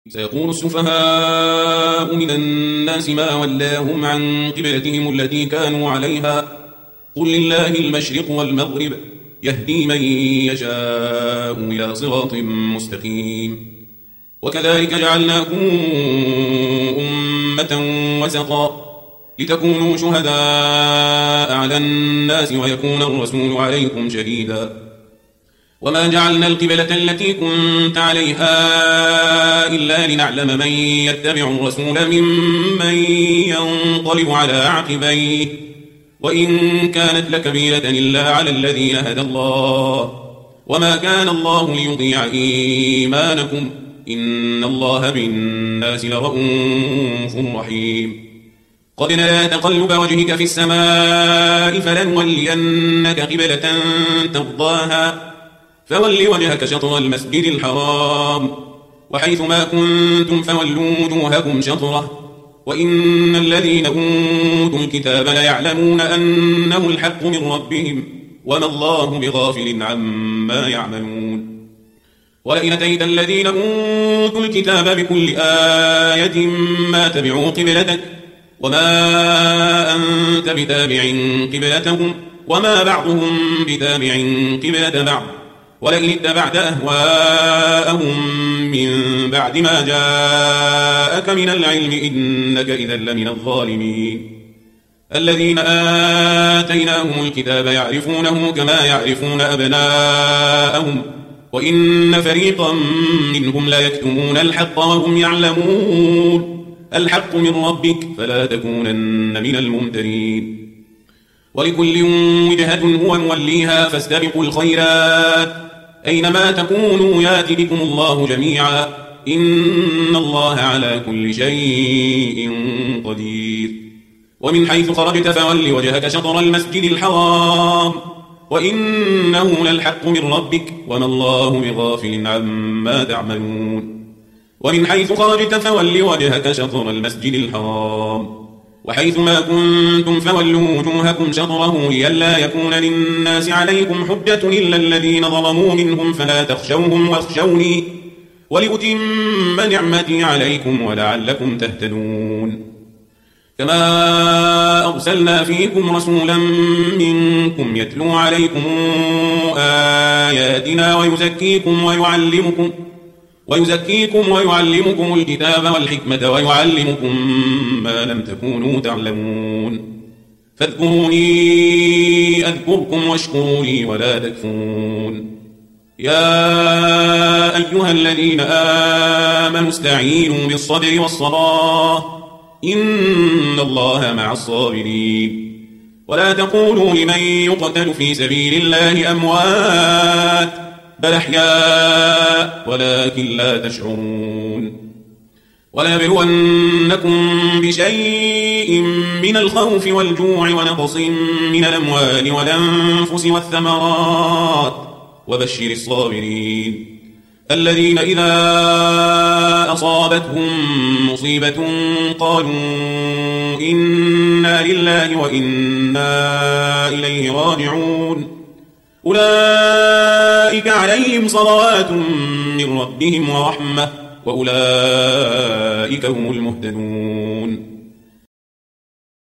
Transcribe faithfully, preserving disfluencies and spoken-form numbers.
سيقول السفهاء من الناس ما ولاهم عن قبلتهم التي كانوا عليها قل لله المشرق والمغرب يهدي من يشاء إلى صراط مستقيم. وكذلك جعلناكم أمة وسطا لتكونوا شهداء على الناس ويكون الرسول عليكم شهيدا. وما جعلنا القبلة التي كنت عليها إلا لنعلم من يتبع الرسول ممن ينقلب على عقبيه وإن كانت لكبيرة إلا على الذين هدى الله وما كان الله ليضيع إيمانكم إن الله بالناس لرءوف رحيم. قد نرى تقلب وجهك في السماء فلنولينك قبلة ترضاها فول وجهك شطر المسجد الحرام وحيث ما كنتم فولوا وجوهكم شطره وإن الذين أوتوا الكتاب ليعلمون أنه الحق من ربهم وما الله بغافل عما يعملون. ولئن أتيت الذين أوتوا الكتاب بكل آية ما تبعوا قبلتك وما أنت بتابع قبلتهم وما بعضهم بتابع قبلة بعض ولئن اتبعت أهواءهم من بعد ما جاءك من العلم إنك إذا لمن الظالمين. الذين آتيناهم الكتاب يعرفونه كما يعرفون أبناءهم وإن فريقا منهم لا يكتمون الحق وهم يعلمون الحق من ربك فلا تكونن من الممترين. ولكل وجهة هو موليها فاستبقوا الخيرات أينما تكونوا يات بكم الله جميعا إن الله على كل شيء قدير. ومن حيث خرجت فول وجهك شطر المسجد الحرام وإنه للحق من ربك وما الله بغافل عما تعملون. ومن حيث خرجت فول وجهك شطر المسجد الحرام وحيث ما كنتم فولوا وجوهكم شطره لئلا يكون للناس عليكم حجة إلا الذين ظلموا منهم فلا تخشوهم واخشوني ولأتم نعمتي عليكم ولعلكم تهتدون. كما أرسلنا فيكم رسولا منكم يتلو عليكم آياتنا ويزكيكم ويعلمكم ويزكيكم ويعلمكم الكتاب والحكمة ويعلمكم ما لم تكونوا تعلمون. فاذكروني أذكركم واشكروا لي ولا تكفرون. يا أيها الذين آمنوا استعينوا بالصبر والصلاة إن الله مع الصابرين. ولا تقولوا لمن يقتل في سبيل الله أموات بل أحياء ولكن لا تشعرون. ولنبلونكم بشيء من الخوف والجوع ونقص من الأموال والأنفس والثمرات وبشر الصابرين الذين إذا أصابتهم مصيبة قالوا إنا لله وإنا إليه راجعون أولئك عليهم صلوات من ربهم ورحمة وأولئك هم المهتدون.